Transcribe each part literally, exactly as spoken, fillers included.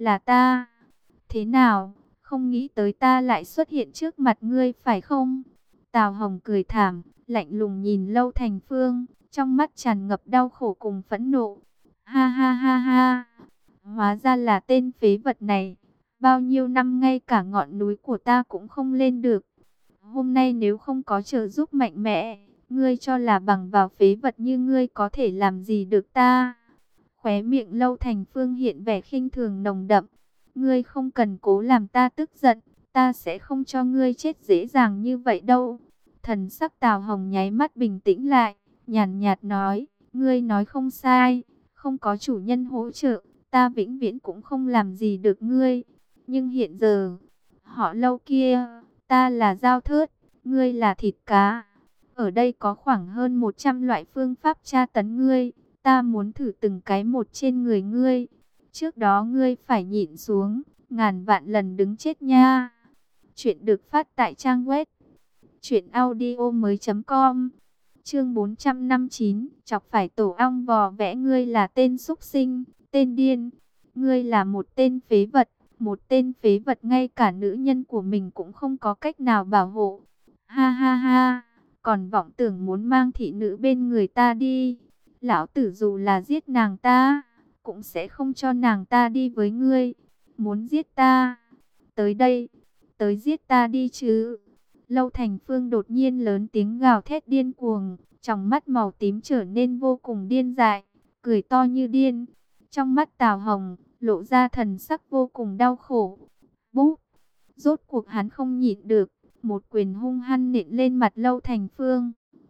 là ta. Thế nào, không nghĩ tới ta lại xuất hiện trước mặt ngươi phải không? Tào Hồng cười thảm, lạnh lùng nhìn Lâu Thành Phương, trong mắt tràn ngập đau khổ cùng phẫn nộ. Ha ha ha ha, hóa ra là tên phế vật này. Bao nhiêu năm ngay cả ngọn núi của ta cũng không lên được. Hôm nay nếu không có trợ giúp mạnh mẽ, ngươi cho là bằng vào phế vật như ngươi có thể làm gì được ta? Khóe miệng Lâu Thành Phương hiện vẻ khinh thường nồng đậm. Ngươi không cần cố làm ta tức giận, ta sẽ không cho ngươi chết dễ dàng như vậy đâu. Thần sắc Tào Hồng nháy mắt bình tĩnh lại, nhàn nhạt nói, ngươi nói không sai, không có chủ nhân hỗ trợ, ta vĩnh viễn cũng không làm gì được ngươi. Nhưng hiện giờ, họ Lâu kia, ta là dao thớt, ngươi là thịt cá. Ở đây có khoảng hơn một trăm loại phương pháp tra tấn ngươi, ta muốn thử từng cái một trên người ngươi. Trước đó ngươi phải nhịn xuống, ngàn vạn lần đứng chết nha. Chuyện được phát tại trang web truyện audio mới chấm com. Chương bốn trăm năm mươi chín, chọc phải tổ ong vò vẽ. Ngươi là tên súc sinh, tên điên. Ngươi là một tên phế vật, một tên phế vật ngay cả nữ nhân của mình cũng không có cách nào bảo hộ. Ha ha ha, còn vọng tưởng muốn mang thị nữ bên người ta đi. Lão tử dù là giết nàng ta, cũng sẽ không cho nàng ta đi với ngươi. Muốn giết ta? Tới đây, tới giết ta đi chứ. Lâu Thành Phương đột nhiên lớn tiếng gào thét điên cuồng, trong mắt màu tím trở nên vô cùng điên dại, cười to như điên. Trong mắt Tào Hồng lộ ra thần sắc vô cùng đau khổ. Búp, rốt cuộc hắn không nhịn được, một quyền hung hăng nện lên mặt Lâu Thành Phương.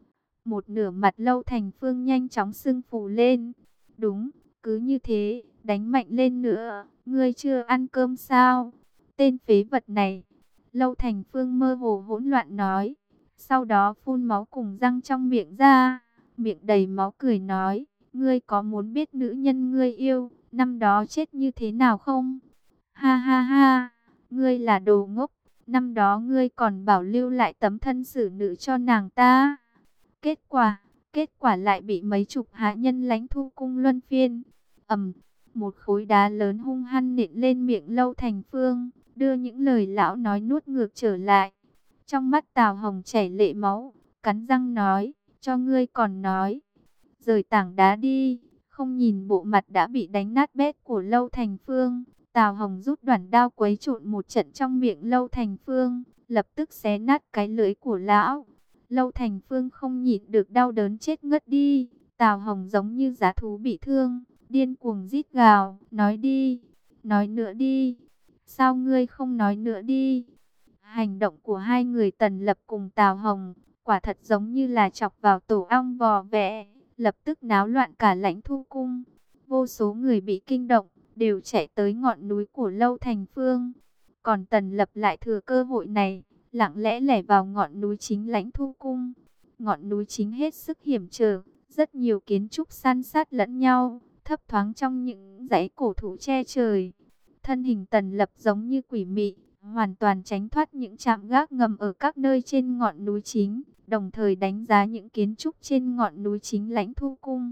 Một nửa mặt Lâu Thành Phương nhanh chóng sưng phù lên. Đúng, cứ như thế, đánh mạnh lên nữa. Ngươi chưa ăn cơm sao? Tên phế vật này. Lâu Thành Phương mơ hồ hỗn loạn nói. Sau đó phun máu cùng răng trong miệng ra. Miệng đầy máu cười nói. Ngươi có muốn biết nữ nhân ngươi yêu, năm đó chết như thế nào không? Ha ha ha, ngươi là đồ ngốc. Năm đó ngươi còn bảo lưu lại tấm thân xử nữ cho nàng ta. Kết quả, kết quả lại bị mấy chục hạ nhân lãnh thu cung luân phiên. Ầm, một khối đá lớn hung hăng nện lên miệng Lâu Thành Phương, đưa những lời lão nói nuốt ngược trở lại. Trong mắt Tào Hồng chảy lệ máu, cắn răng nói, cho ngươi còn nói. Rời tảng đá đi, không nhìn bộ mặt đã bị đánh nát bét của Lâu Thành Phương. Tào Hồng rút đoản đao quấy trộn một trận trong miệng Lâu Thành Phương, lập tức xé nát cái lưỡi của lão. Lâu Thành Phương không nhịn được đau đớn chết ngất đi. Tào Hồng giống như dã thú bị thương, điên cuồng rít gào, nói đi, nói nữa đi. Sao ngươi không nói nữa đi? Hành động của hai người Tần Lập cùng Tào Hồng quả thật giống như là chọc vào tổ ong vò vẽ, lập tức náo loạn cả lãnh thu cung. Vô số người bị kinh động, đều chạy tới ngọn núi của Lâu Thành Phương. Còn Tần Lập lại thừa cơ hội này, lặng lẽ lẻn vào ngọn núi chính lãnh thu cung. Ngọn núi chính hết sức hiểm trở, rất nhiều kiến trúc san sát lẫn nhau, thấp thoáng trong những dãy cổ thụ che trời. Thân hình Tần Lập giống như quỷ mị, hoàn toàn tránh thoát những trạm gác ngầm ở các nơi trên ngọn núi chính, đồng thời đánh giá những kiến trúc trên ngọn núi chính lãnh thu cung.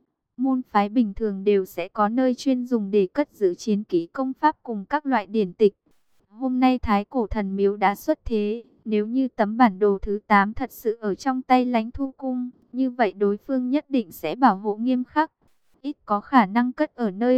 Môn phái bình thường đều sẽ có nơi chuyên dùng để cất giữ chiến kỹ công pháp cùng các loại điển tịch. Hôm nay Thái Cổ Thần Miếu đã xuất thế, nếu như tấm bản đồ thứ tám thật sự ở trong tay lãnh thu cung, như vậy đối phương nhất định sẽ bảo hộ nghiêm khắc, ít có khả năng cất ở nơi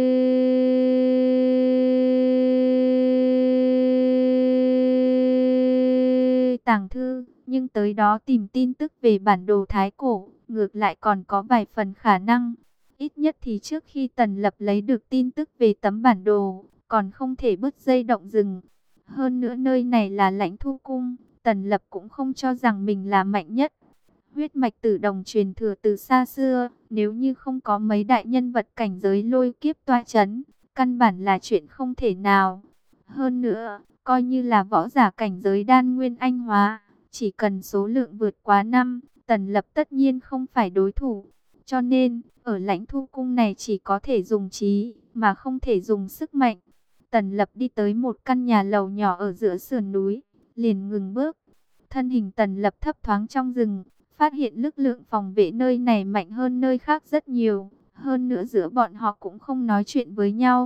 tàng thư. Nhưng tới đó tìm tin tức về bản đồ Thái Cổ, ngược lại còn có vài phần khả năng. Ít nhất thì trước khi Tần Lập lấy được tin tức về tấm bản đồ, còn không thể bứt dây động rừng. Hơn nữa nơi này là lãnh thu cung, Tần Lập cũng không cho rằng mình là mạnh nhất. Huyết mạch tử đồng truyền thừa từ xa xưa, nếu như không có mấy đại nhân vật cảnh giới lôi kiếp toa chấn, căn bản là chuyện không thể nào. Hơn nữa, coi như là võ giả cảnh giới đan nguyên anh hóa, chỉ cần số lượng vượt quá năm, Tần Lập tất nhiên không phải đối thủ. Cho nên, ở lãnh thu cung này chỉ có thể dùng trí, mà không thể dùng sức mạnh. Tần Lập đi tới một căn nhà lầu nhỏ ở giữa sườn núi, liền ngừng bước. Thân hình Tần Lập thấp thoáng trong rừng, phát hiện lực lượng phòng vệ nơi này mạnh hơn nơi khác rất nhiều. Hơn nữa giữa bọn họ cũng không nói chuyện với nhau,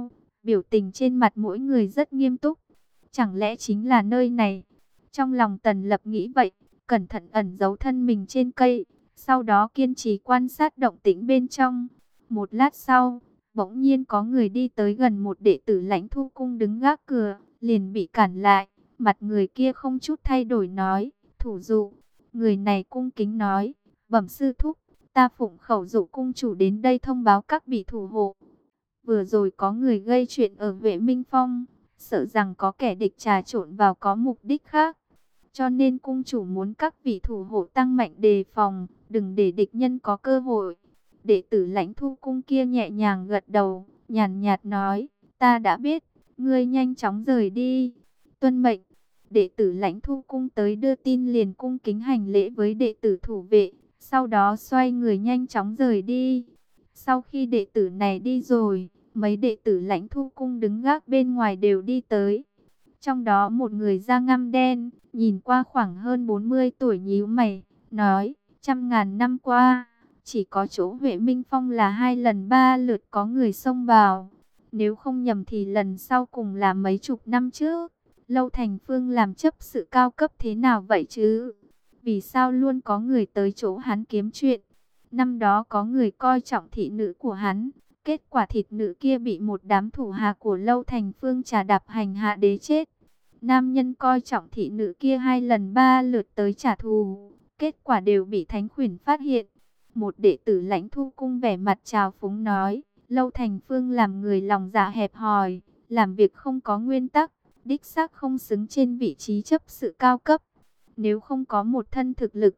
biểu tình trên mặt mỗi người rất nghiêm túc. Chẳng lẽ chính là nơi này? Trong lòng Tần Lập nghĩ vậy, cẩn thận ẩn giấu thân mình trên cây, sau đó kiên trì quan sát động tĩnh bên trong. Một lát sau, bỗng nhiên có người đi tới gần một đệ tử Lãnh Thu Cung đứng gác cửa, liền bị cản lại. Mặt người kia không chút thay đổi nói, thủ dụ. Người này cung kính nói, bẩm sư thúc, ta phụng khẩu dụ cung chủ đến đây thông báo các vị thủ hộ. Vừa rồi có người gây chuyện ở Vệ Minh Phong, sợ rằng có kẻ địch trà trộn vào có mục đích khác. Cho nên cung chủ muốn các vị thủ hộ tăng mạnh đề phòng, đừng để địch nhân có cơ hội. Đệ tử Lãnh Thu Cung kia nhẹ nhàng gật đầu, nhàn nhạt nói, ta đã biết, ngươi nhanh chóng rời đi. Tuân mệnh. Đệ tử Lãnh Thu Cung tới đưa tin liền cung kính hành lễ với đệ tử thủ vệ, sau đó xoay người nhanh chóng rời đi. Sau khi đệ tử này đi rồi, mấy đệ tử Lãnh Thu Cung đứng gác bên ngoài đều đi tới. Trong đó một người da ngăm đen, nhìn qua khoảng hơn bốn mươi tuổi nhíu mày, nói, trăm ngàn năm qua, chỉ có chỗ Vệ Minh Phong là hai lần ba lượt có người xông vào. Nếu không nhầm thì lần sau cùng là mấy chục năm trước. Lâu Thành Phương làm chấp sự cao cấp thế nào vậy chứ? Vì sao luôn có người tới chỗ hắn kiếm chuyện? Năm đó có người coi trọng thị nữ của hắn, kết quả thịt nữ kia bị một đám thủ hạ của Lâu Thành Phương trà đạp hành hạ đế chết. Nam nhân coi trọng thị nữ kia hai lần ba lượt tới trả thù, kết quả đều bị Thánh Khuyển phát hiện. Một đệ tử Lãnh Thu Cung vẻ mặt trào phúng nói, Lâu Thành Phương làm người lòng dạ hẹp hòi, làm việc không có nguyên tắc, đích xác không xứng trên vị trí chấp sự cao cấp. Nếu không có một thân thực lực,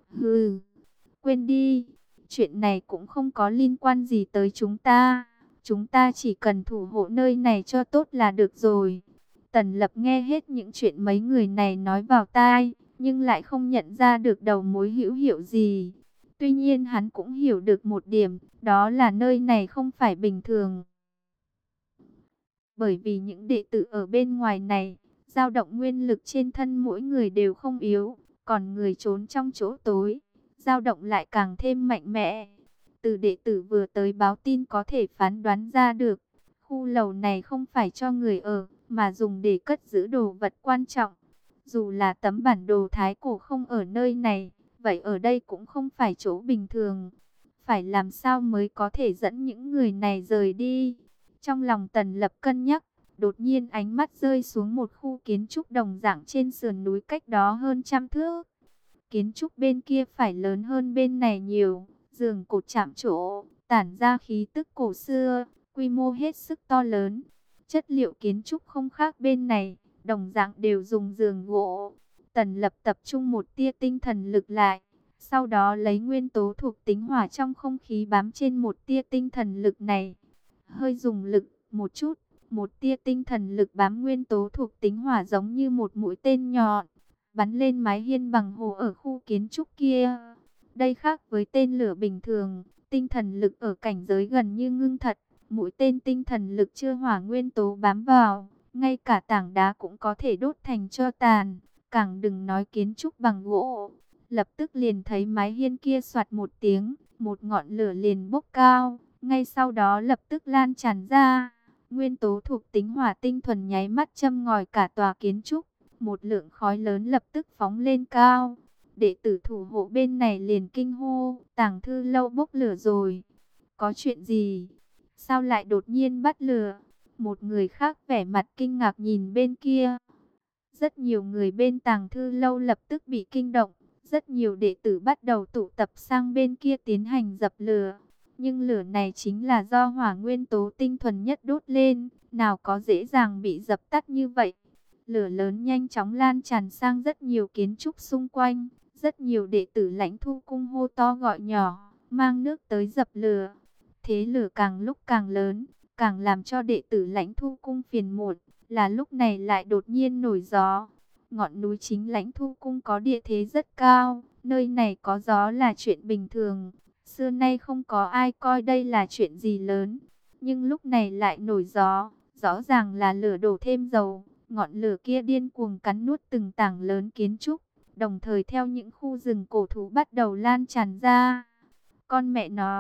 hừ, quên đi, chuyện này cũng không có liên quan gì tới chúng ta. Chúng ta chỉ cần thủ hộ nơi này cho tốt là được rồi. Tần Lập nghe hết những chuyện mấy người này nói vào tai, nhưng lại không nhận ra được đầu mối hữu hiệu gì. Tuy nhiên hắn cũng hiểu được một điểm, đó là nơi này không phải bình thường. Bởi vì những đệ tử ở bên ngoài này, dao động nguyên lực trên thân mỗi người đều không yếu, còn người trốn trong chỗ tối, dao động lại càng thêm mạnh mẽ. Từ đệ tử vừa tới báo tin có thể phán đoán ra được, khu lầu này không phải cho người ở, mà dùng để cất giữ đồ vật quan trọng. Dù là tấm bản đồ thái cổ không ở nơi này, vậy ở đây cũng không phải chỗ bình thường. Phải làm sao mới có thể dẫn những người này rời đi? Trong lòng Tần Lập cân nhắc, đột nhiên ánh mắt rơi xuống một khu kiến trúc đồng dạng trên sườn núi cách đó hơn trăm thước. Kiến trúc bên kia phải lớn hơn bên này nhiều, giường cột chạm trổ, tản ra khí tức cổ xưa, quy mô hết sức to lớn. Chất liệu kiến trúc không khác bên này, đồng dạng đều dùng giường gỗ. Tần Lập tập trung một tia tinh thần lực lại, sau đó lấy nguyên tố thuộc tính hỏa trong không khí bám trên một tia tinh thần lực này. Hơi dùng lực một chút, một tia tinh thần lực bám nguyên tố thuộc tính hỏa giống như một mũi tên nhọn, bắn lên mái hiên bằng hồ ở khu kiến trúc kia. Đây khác với tên lửa bình thường, tinh thần lực ở cảnh giới gần như ngưng thật. Mũi tên tinh thần lực chưa hỏa nguyên tố bám vào, ngay cả tảng đá cũng có thể đốt thành tro tàn, càng đừng nói kiến trúc bằng gỗ. Lập tức liền thấy mái hiên kia xoạt một tiếng, một ngọn lửa liền bốc cao, ngay sau đó lập tức lan tràn ra. Nguyên tố thuộc tính hỏa tinh thuần nháy mắt châm ngòi cả tòa kiến trúc, một lượng khói lớn lập tức phóng lên cao. Đệ tử thủ hộ bên này liền kinh hô, Tàng Thư Lâu bốc lửa rồi. Có chuyện gì? Sao lại đột nhiên bắt lửa? Một người khác vẻ mặt kinh ngạc nhìn bên kia. Rất nhiều người bên Tàng Thư Lâu lập tức bị kinh động. Rất nhiều đệ tử bắt đầu tụ tập sang bên kia tiến hành dập lửa. Nhưng lửa này chính là do hỏa nguyên tố tinh thuần nhất đốt lên, nào có dễ dàng bị dập tắt như vậy. Lửa lớn nhanh chóng lan tràn sang rất nhiều kiến trúc xung quanh. Rất nhiều đệ tử Lãnh Thu Cung hô to gọi nhỏ, mang nước tới dập lửa. Thế lửa càng lúc càng lớn, càng làm cho đệ tử Lãnh Thu Cung phiền muộn, là lúc này lại đột nhiên nổi gió. Ngọn núi chính Lãnh Thu Cung có địa thế rất cao, nơi này có gió là chuyện bình thường. Xưa nay không có ai coi đây là chuyện gì lớn, nhưng lúc này lại nổi gió, rõ ràng là lửa đổ thêm dầu. Ngọn lửa kia điên cuồng cắn nuốt từng tảng lớn kiến trúc, đồng thời theo những khu rừng cổ thú bắt đầu lan tràn ra. Con mẹ nó,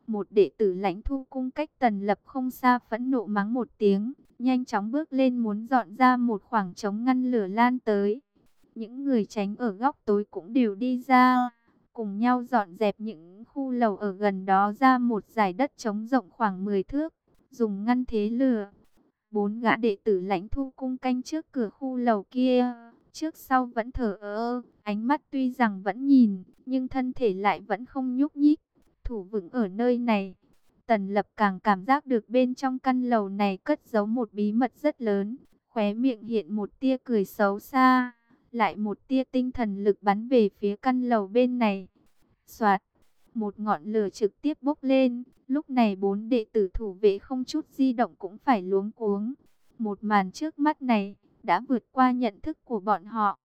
Một đệ tử Lãnh Thu cung cách Tần Lập không xa phẫn nộ mắng một tiếng, nhanh chóng bước lên muốn dọn ra một khoảng trống ngăn lửa lan tới. Những người tránh ở góc tối cũng đều đi ra, cùng nhau dọn dẹp những khu lầu ở gần đó ra một dải đất trống rộng khoảng mười thước, dùng ngăn thế lửa. Bốn gã đệ tử Lãnh Thu cung canh trước cửa khu lầu kia, trước sau vẫn thờ ơ, ánh mắt tuy rằng vẫn nhìn, nhưng thân thể lại vẫn không nhúc nhích, thủ vững ở nơi này. Tần Lập càng cảm giác được bên trong căn lầu này cất giấu một bí mật rất lớn, khóe miệng hiện một tia cười xấu xa, lại một tia tinh thần lực bắn về phía căn lầu bên này. Soạt, một ngọn lửa trực tiếp bốc lên, lúc này bốn đệ tử thủ vệ không chút di động cũng phải luống cuống. Một màn trước mắt này đã vượt qua nhận thức của bọn họ.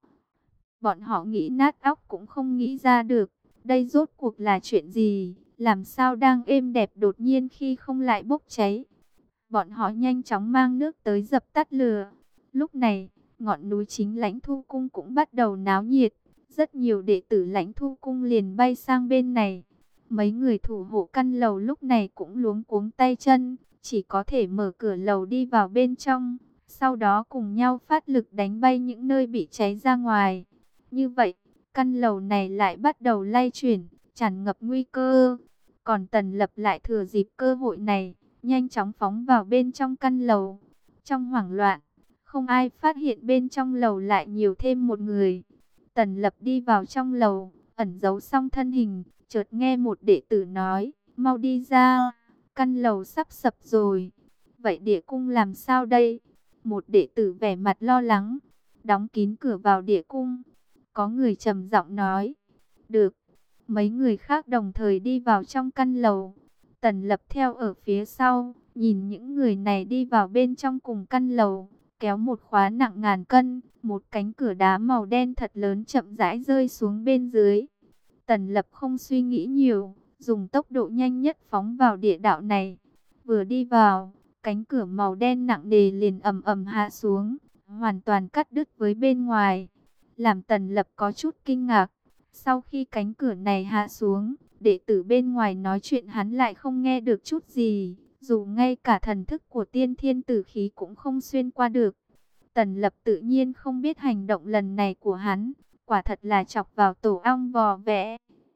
Bọn họ nghĩ nát óc cũng không nghĩ ra được, đây rốt cuộc là chuyện gì, làm sao đang êm đẹp đột nhiên khi không lại bốc cháy. Bọn họ nhanh chóng mang nước tới dập tắt lửa. Lúc này, ngọn núi chính Lãnh Thu cung cũng bắt đầu náo nhiệt. Rất nhiều đệ tử Lãnh Thu cung liền bay sang bên này. Mấy người thủ hộ căn lầu lúc này cũng luống cuống tay chân, chỉ có thể mở cửa lầu đi vào bên trong, sau đó cùng nhau phát lực đánh bay những nơi bị cháy ra ngoài. Như vậy, căn lầu này lại bắt đầu lay chuyển, tràn ngập nguy cơ. Còn Tần Lập lại thừa dịp cơ hội này, nhanh chóng phóng vào bên trong căn lầu. Trong hoảng loạn, không ai phát hiện bên trong lầu lại nhiều thêm một người. Tần Lập đi vào trong lầu, ẩn giấu xong thân hình, chợt nghe một đệ tử nói, mau đi ra, căn lầu sắp sập rồi. Vậy địa cung làm sao đây? Một đệ tử vẻ mặt lo lắng, đóng kín cửa vào địa cung. Có người trầm giọng nói, được. Mấy người khác đồng thời đi vào trong căn lầu. Tần Lập theo ở phía sau, nhìn những người này đi vào bên trong cùng căn lầu, kéo một khóa nặng ngàn cân, một cánh cửa đá màu đen thật lớn chậm rãi rơi xuống bên dưới. Tần Lập không suy nghĩ nhiều, dùng tốc độ nhanh nhất phóng vào địa đạo này. Vừa đi vào, cánh cửa màu đen nặng nề liền ầm ầm hạ xuống, hoàn toàn cắt đứt với bên ngoài. Làm Tần Lập có chút kinh ngạc. Sau khi cánh cửa này hạ xuống, đệ tử bên ngoài nói chuyện hắn lại không nghe được chút gì, dù ngay cả thần thức của tiên thiên tử khí cũng không xuyên qua được. Tần Lập tự nhiên không biết hành động lần này của hắn, quả thật là chọc vào tổ ong vò vẽ.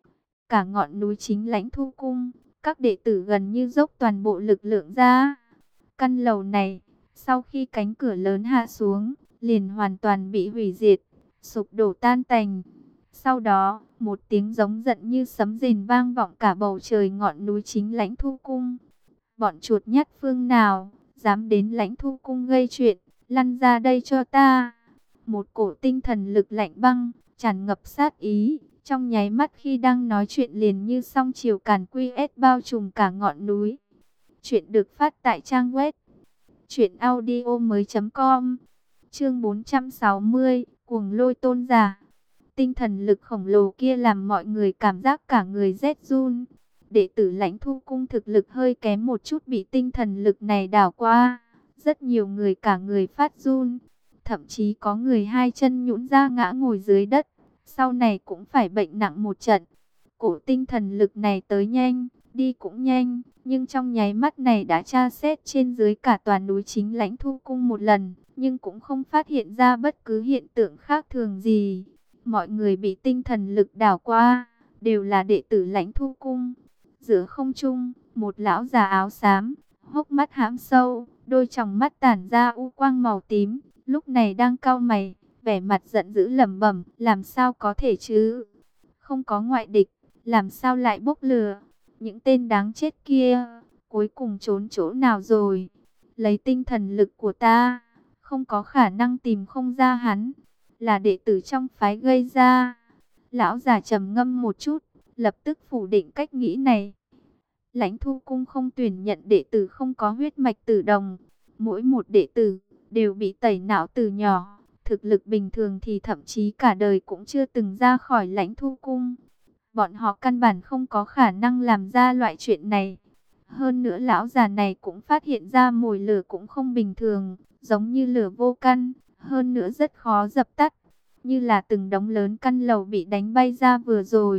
Cả ngọn núi chính Lãnh Thu cung, các đệ tử gần như dốc toàn bộ lực lượng ra. Căn lầu này, sau khi cánh cửa lớn hạ xuống, liền hoàn toàn bị hủy diệt, sụp đổ tan tành. Sau đó, một tiếng giống giận như sấm rền vang vọng cả bầu trời ngọn núi chính Lãnh Thu cung. Bọn chuột nhắt phương nào, dám đến Lãnh Thu cung gây chuyện, lăn ra đây cho ta. Một cổ tinh thần lực lạnh băng, tràn ngập sát ý, trong nháy mắt khi đang nói chuyện liền như song chiều càn quy ét bao trùm cả ngọn núi. Chuyện được phát tại trang web truyện audio mới chấm com. Chương bốn trăm sáu mươi, cuồng lôi tôn giả. Tinh thần lực khổng lồ kia làm mọi người cảm giác cả người rét run. Đệ tử Lãnh Thu cung thực lực hơi kém một chút bị tinh thần lực này đảo qua. Rất nhiều người cả người phát run. Thậm chí có người hai chân nhũn ra ngã ngồi dưới đất. Sau này cũng phải bệnh nặng một trận. Cổ tinh thần lực này tới nhanh, đi cũng nhanh. Nhưng trong nháy mắt này đã tra xét trên dưới cả toàn núi chính Lãnh Thu cung một lần. Nhưng cũng không phát hiện ra bất cứ hiện tượng khác thường gì. Mọi người bị tinh thần lực đảo qua, đều là đệ tử Lãnh Thu cung. Giữa không trung, một lão già áo xám, hốc mắt hãm sâu, đôi tròng mắt tản ra u quang màu tím, lúc này đang cau mày, vẻ mặt giận dữ lẩm bẩm, làm sao có thể chứ? Không có ngoại địch, làm sao lại bốc lửa? Những tên đáng chết kia, cuối cùng trốn chỗ nào rồi? Lấy tinh thần lực của ta, không có khả năng tìm không ra hắn. Là đệ tử trong phái gây ra. Lão già trầm ngâm một chút, lập tức phủ định cách nghĩ này. Lãnh Thu cung không tuyển nhận đệ tử không có huyết mạch tử đồng. Mỗi một đệ tử đều bị tẩy não từ nhỏ. Thực lực bình thường thì thậm chí cả đời cũng chưa từng ra khỏi Lãnh Thu cung. Bọn họ căn bản không có khả năng làm ra loại chuyện này. Hơn nữa lão già này cũng phát hiện ra mồi lửa cũng không bình thường, giống như lửa vô căn. Hơn nữa rất khó dập tắt, như là từng đống lớn căn lầu bị đánh bay ra vừa rồi,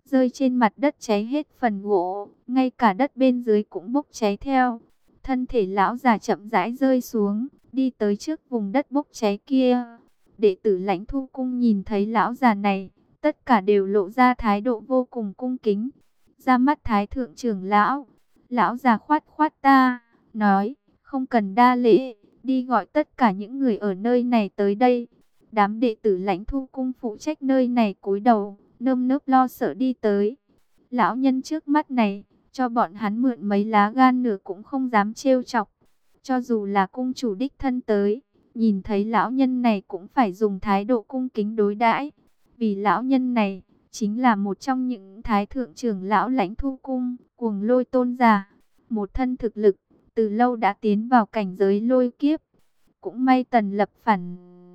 rơi trên mặt đất cháy hết phần gỗ, ngay cả đất bên dưới cũng bốc cháy theo. Thân thể lão già chậm rãi rơi xuống, đi tới trước vùng đất bốc cháy kia. Đệ tử Lãnh Thu Cung nhìn thấy lão già này, tất cả đều lộ ra thái độ vô cùng cung kính. Ra mắt Thái thượng trưởng lão, lão già khoát khoát ta, nói, không cần đa lễ, đi gọi tất cả những người ở nơi này tới đây. Đám đệ tử Lãnh Thu Cung phụ trách nơi này cúi đầu, nơm nớp lo sợ đi tới. Lão nhân trước mắt này, cho bọn hắn mượn mấy lá gan nửa cũng không dám trêu chọc. Cho dù là cung chủ đích thân tới, nhìn thấy lão nhân này cũng phải dùng thái độ cung kính đối đãi. Vì lão nhân này, chính là một trong những thái thượng trưởng lão Lãnh Thu Cung, Cuồng Lôi tôn giả. Một thân thực lực, từ lâu đã tiến vào cảnh giới lôi kiếp. Cũng may Tần Lập phản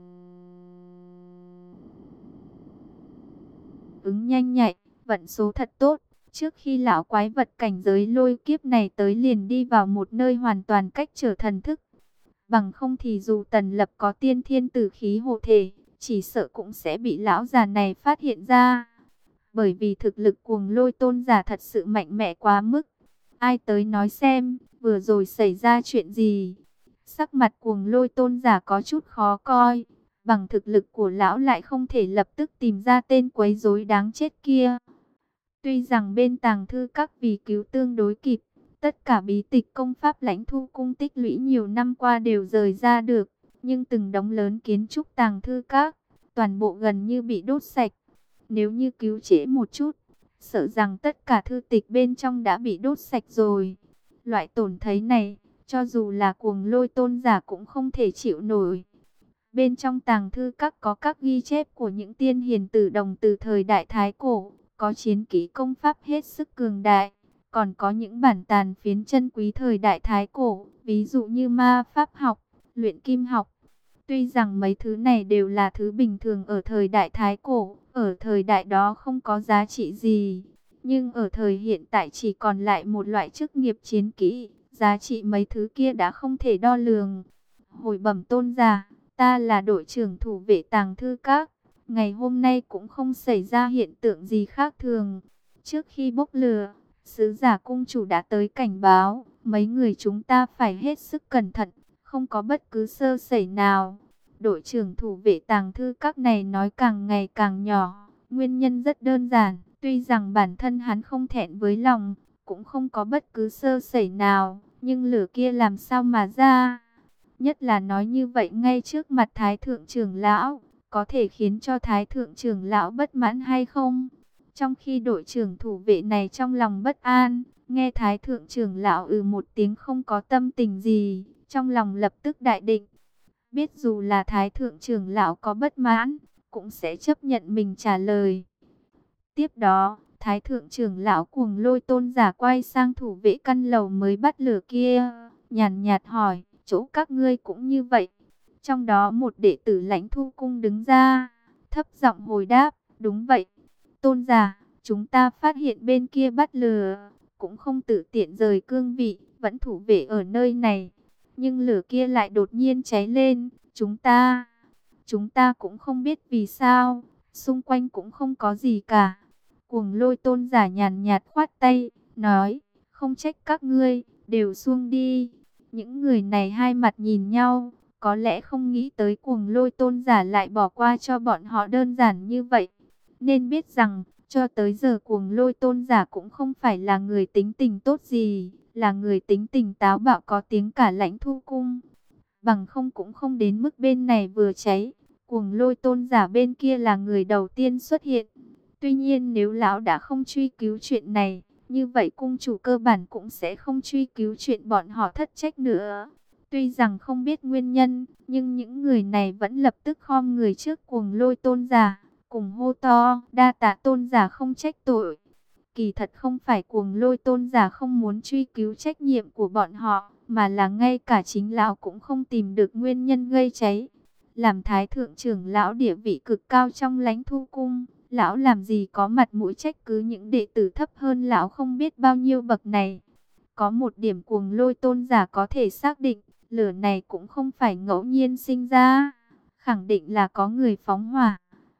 ứng nhanh nhạy, vận số thật tốt. Trước khi lão quái vật cảnh giới lôi kiếp này tới liền đi vào một nơi hoàn toàn cách trở thần thức. Bằng không thì dù Tần Lập có tiên thiên tử khí hộ thể, chỉ sợ cũng sẽ bị lão già này phát hiện ra. Bởi vì thực lực Cuồng Lôi tôn giả thật sự mạnh mẽ quá mức. Ai tới nói xem, vừa rồi xảy ra chuyện gì? Sắc mặt Cuồng Lôi tôn giả có chút khó coi. Bằng thực lực của lão lại không thể lập tức tìm ra tên quấy rối đáng chết kia. Tuy rằng bên tàng thư các vì cứu tương đối kịp, tất cả bí tịch công pháp Lãnh Thu Cung tích lũy nhiều năm qua đều rời ra được, nhưng từng đống lớn kiến trúc tàng thư các, toàn bộ gần như bị đốt sạch. Nếu như cứu trễ một chút, sợ rằng tất cả thư tịch bên trong đã bị đốt sạch rồi. Loại tổn thấy này, cho dù là Cuồng Lôi tôn giả cũng không thể chịu nổi. Bên trong tàng thư các có các ghi chép của những tiên hiền tử đồng từ thời đại Thái Cổ, có chiến kỹ công pháp hết sức cường đại, còn có những bản tàn phiến chân quý thời đại Thái Cổ, ví dụ như ma pháp học, luyện kim học. Tuy rằng mấy thứ này đều là thứ bình thường ở thời đại Thái Cổ, ở thời đại đó không có giá trị gì, nhưng ở thời hiện tại chỉ còn lại một loại chức nghiệp chiến kỹ, giá trị mấy thứ kia đã không thể đo lường. Hồi bẩm tôn giả, ta là đội trưởng thủ vệ tàng thư các. Ngày hôm nay cũng không xảy ra hiện tượng gì khác thường. Trước khi bốc lửa, sứ giả cung chủ đã tới cảnh báo, mấy người chúng ta phải hết sức cẩn thận, không có bất cứ sơ sẩy nào. Đội trưởng thủ vệ tàng thư các này nói càng ngày càng nhỏ, nguyên nhân rất đơn giản, tuy rằng bản thân hắn không thẹn với lòng, cũng không có bất cứ sơ sẩy nào, nhưng lửa kia làm sao mà ra? Nhất là nói như vậy ngay trước mặt Thái thượng trưởng lão, có thể khiến cho Thái thượng trưởng lão bất mãn hay không? Trong khi đội trưởng thủ vệ này trong lòng bất an, nghe Thái thượng trưởng lão ừ một tiếng không có tâm tình gì, trong lòng lập tức đại định. Biết dù là Thái thượng trưởng lão có bất mãn, cũng sẽ chấp nhận mình trả lời. Tiếp đó, Thái thượng trưởng lão Cuồng Lôi tôn giả quay sang thủ vệ căn lầu mới bắt lửa kia, nhàn nhạt hỏi, chỗ các ngươi cũng như vậy? Trong đó một đệ tử Lãnh Thu Cung đứng ra, thấp giọng hồi đáp, đúng vậy. Tôn giả, chúng ta phát hiện bên kia bắt lửa, cũng không tự tiện rời cương vị, vẫn thủ vệ ở nơi này. Nhưng lửa kia lại đột nhiên cháy lên, chúng ta, chúng ta cũng không biết vì sao, xung quanh cũng không có gì cả. Cuồng Lôi tôn giả nhàn nhạt khoát tay, nói, không trách các ngươi, đều xuông đi. Những người này hai mặt nhìn nhau, có lẽ không nghĩ tới Cuồng Lôi tôn giả lại bỏ qua cho bọn họ đơn giản như vậy. Nên biết rằng, cho tới giờ Cuồng Lôi tôn giả cũng không phải là người tính tình tốt gì, là người tính tình táo bạo có tiếng cả Lãnh Thu Cung. Bằng không cũng không đến mức bên này vừa cháy, Cuồng Lôi tôn giả bên kia là người đầu tiên xuất hiện. Tuy nhiên nếu lão đã không truy cứu chuyện này, như vậy cung chủ cơ bản cũng sẽ không truy cứu chuyện bọn họ thất trách nữa. Tuy rằng không biết nguyên nhân, nhưng những người này vẫn lập tức khom người trước Cuồng Lôi tôn giả, cùng hô to, đa tạ tôn giả không trách tội. Kỳ thật không phải Cuồng Lôi tôn giả không muốn truy cứu trách nhiệm của bọn họ, mà là ngay cả chính lão cũng không tìm được nguyên nhân gây cháy. Làm thái thượng trưởng lão địa vị cực cao trong Lãnh Thu Cung, lão làm gì có mặt mũi trách cứ những đệ tử thấp hơn lão không biết bao nhiêu bậc này. Có một điểm Cuồng Lôi tôn giả có thể xác định, lửa này cũng không phải ngẫu nhiên sinh ra, khẳng định là có người phóng hỏa.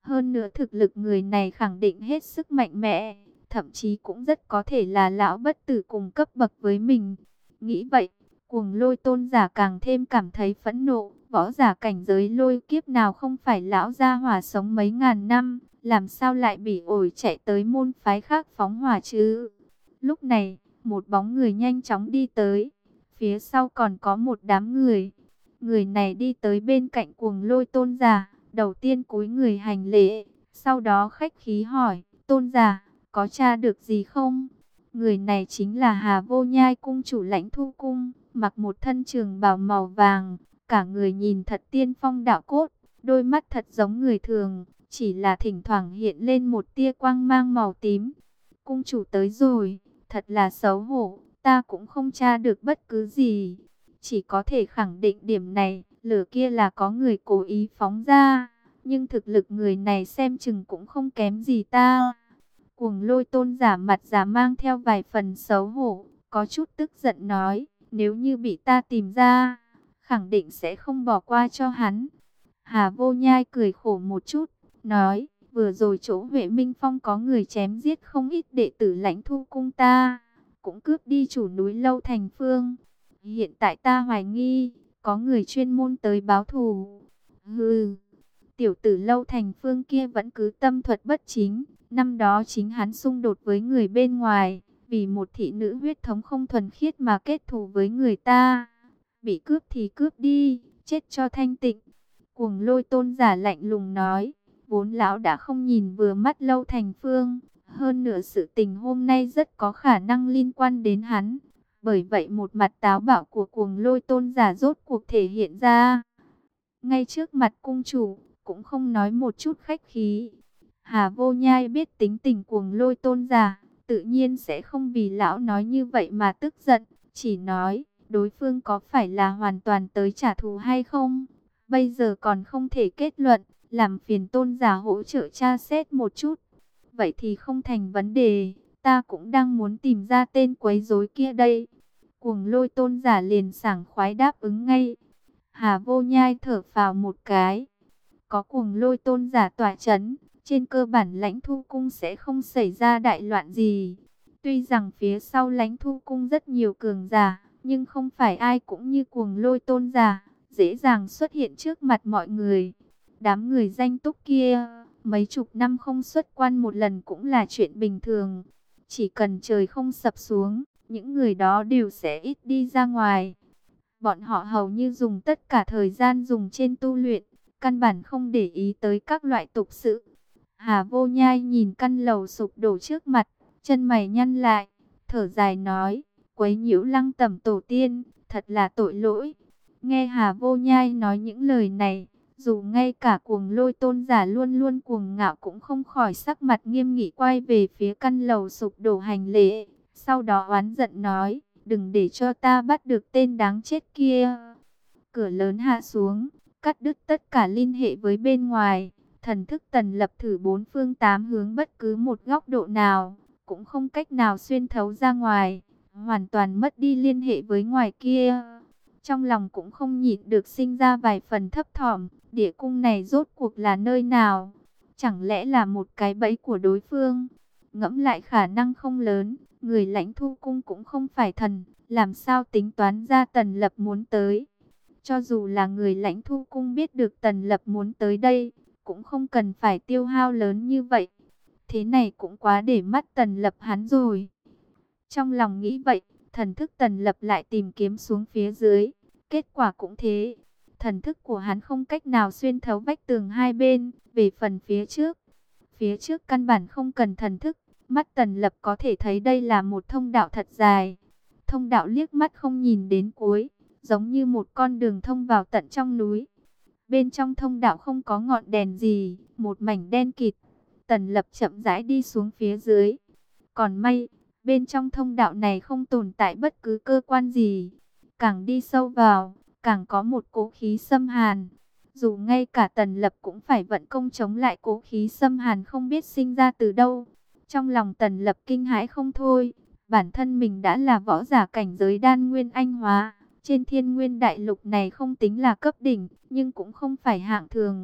Hơn nữa thực lực người này khẳng định hết sức mạnh mẽ, thậm chí cũng rất có thể là lão bất tử cùng cấp bậc với mình. Nghĩ vậy, Cuồng Lôi tôn giả càng thêm cảm thấy phẫn nộ. Võ giả cảnh giới lôi kiếp nào không phải lão gia hỏa sống mấy ngàn năm, làm sao lại bị ổi chạy tới môn phái khác phóng hỏa chứ? Lúc này, một bóng người nhanh chóng đi tới, phía sau còn có một đám người. Người này đi tới bên cạnh Cuồng Lôi tôn giả, đầu tiên cúi người hành lễ, sau đó khách khí hỏi: "Tôn giả, có tra được gì không?" Người này chính là Hà Vô Nhai cung chủ Lãnh Thu cung, mặc một thân trường bào màu vàng, cả người nhìn thật tiên phong đạo cốt, đôi mắt thật giống người thường, chỉ là thỉnh thoảng hiện lên một tia quang mang màu tím. "Cung chủ tới rồi, thật là xấu hổ, ta cũng không tra được bất cứ gì. Chỉ có thể khẳng định điểm này, lửa kia là có người cố ý phóng ra, nhưng thực lực người này xem chừng cũng không kém gì ta." Cuồng Lôi tôn giả mặt già mang theo vài phần xấu hổ, có chút tức giận nói: "Nếu như bị ta tìm ra, khẳng định sẽ không bỏ qua cho hắn." Hà Vô Nhai cười khổ một chút, nói: "Vừa rồi chỗ Huệ Minh Phong có người chém giết không ít đệ tử Lãnh Thu cung ta, cũng cướp đi chủ núi Lâu Thành Phương. Hiện tại ta hoài nghi, có người chuyên môn tới báo thù." Hừ, tiểu tử Lâu Thành Phương kia vẫn cứ tâm thuật bất chính. Năm đó chính hắn xung đột với người bên ngoài, vì một thị nữ huyết thống không thuần khiết mà kết thù với người ta. Bị cướp thì cướp đi, chết cho thanh tịnh. Cuồng Lôi tôn giả lạnh lùng nói: "Vốn lão đã không nhìn vừa mắt Lâu Thành Phương, hơn nữa sự tình hôm nay rất có khả năng liên quan đến hắn. Bởi vậy một mặt táo bạo của Cuồng Lôi tôn giả rốt cuộc thể hiện ra ngay trước mặt cung chủ, cũng không nói một chút khách khí." Hà Vô Nhai biết tính tình Cuồng Lôi tôn giả, tự nhiên sẽ không vì lão nói như vậy mà tức giận, chỉ nói: "Đối phương có phải là hoàn toàn tới trả thù hay không? Bây giờ còn không thể kết luận, làm phiền tôn giả hỗ trợ tra xét một chút." "Vậy thì không thành vấn đề, ta cũng đang muốn tìm ra tên quấy rối kia đây." Cuồng Lôi tôn giả liền sảng khoái đáp ứng ngay. Hà Vô Nhai thở phào một cái, có Cuồng Lôi tôn giả tỏa chấn, trên cơ bản Lãnh Thu cung sẽ không xảy ra đại loạn gì. Tuy rằng phía sau Lãnh Thu cung rất nhiều cường giả, nhưng không phải ai cũng như Cuồng Lôi tôn giả, dễ dàng xuất hiện trước mặt mọi người. Đám người danh túc kia, mấy chục năm không xuất quan một lần cũng là chuyện bình thường. Chỉ cần trời không sập xuống, những người đó đều sẽ ít đi ra ngoài. Bọn họ hầu như dùng tất cả thời gian dùng trên tu luyện, căn bản không để ý tới các loại tục sự. Hà Vô Nhai nhìn căn lầu sụp đổ trước mặt, chân mày nhăn lại, thở dài nói: "Quấy nhiễu Lăng Tẩm tổ tiên, thật là tội lỗi." Nghe Hà Vô Nhai nói những lời này, dù ngay cả Cuồng Lôi tôn giả luôn luôn cuồng ngạo cũng không khỏi sắc mặt nghiêm nghị quay về phía căn lầu sụp đổ hành lễ, sau đó oán giận nói: "Đừng để cho ta bắt được tên đáng chết kia." Cửa lớn hạ xuống, cắt đứt tất cả liên hệ với bên ngoài. Thần thức Tần Lập thử bốn phương tám hướng bất cứ một góc độ nào, cũng không cách nào xuyên thấu ra ngoài, hoàn toàn mất đi liên hệ với ngoài kia. Trong lòng cũng không nhịn được sinh ra vài phần thấp thỏm, địa cung này rốt cuộc là nơi nào? Chẳng lẽ là một cái bẫy của đối phương? Ngẫm lại khả năng không lớn, người Lãnh Thu cung cũng không phải thần, làm sao tính toán ra Tần Lập muốn tới? Cho dù là người Lãnh Thu cung biết được Tần Lập muốn tới đây, cũng không cần phải tiêu hao lớn như vậy. Thế này cũng quá để mắt Tần Lập hắn rồi. Trong lòng nghĩ vậy, thần thức Tần Lập lại tìm kiếm xuống phía dưới. Kết quả cũng thế. Thần thức của hắn không cách nào xuyên thấu vách tường hai bên. Về phần phía trước, phía trước căn bản không cần thần thức. Mắt Tần Lập có thể thấy đây là một thông đạo thật dài. Thông đạo liếc mắt không nhìn đến cuối, giống như một con đường thông vào tận trong núi. Bên trong thông đạo không có ngọn đèn gì, một mảnh đen kịt. Tần Lập chậm rãi đi xuống phía dưới. Còn may, bên trong thông đạo này không tồn tại bất cứ cơ quan gì. Càng đi sâu vào, càng có một cỗ khí xâm hàn. Dù ngay cả Tần Lập cũng phải vận công chống lại cỗ khí xâm hàn không biết sinh ra từ đâu. Trong lòng Tần Lập kinh hãi không thôi. Bản thân mình đã là võ giả cảnh giới đan nguyên anh hóa. Trên thiên nguyên đại lục này không tính là cấp đỉnh, nhưng cũng không phải hạng thường.